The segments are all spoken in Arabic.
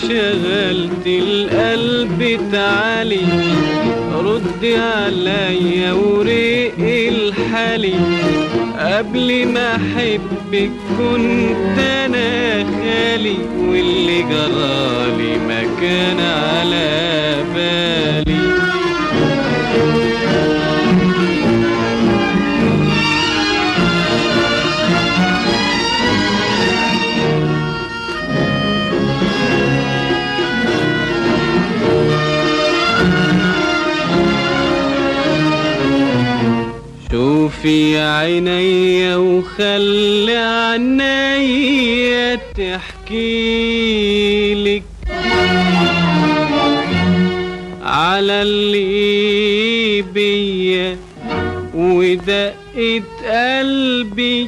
شغلت القلب تعالي رد عليا ورق الحالي قبل ما احبك كنت انا خالي واللي جرالي ما كان على بالي. شوفي عينيا وخلي عنيا تحكيلك على اللي بيا ودقة قلبي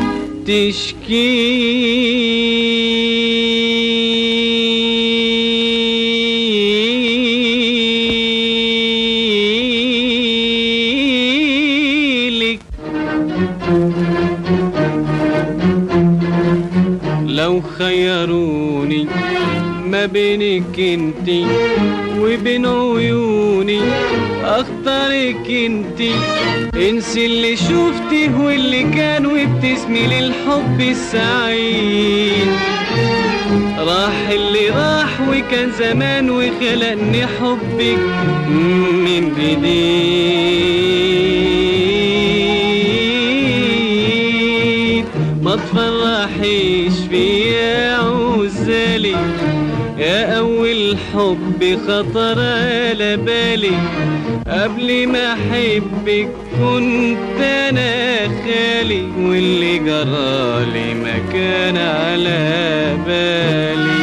تشكيلك. لو خيروني ما بينك انتي وبين عيوني اختارك انتي. انسي اللي شفتيه واللي كان وابتسمي للحب السعيد. راح اللي راح وكان زمان وخلقني حبك من جديد. ما تفرحيش فيا عزالي يا اول حب خطر على بالي قبل ما احبك كنت انا خالي واللي جرالي ما كان على بالي.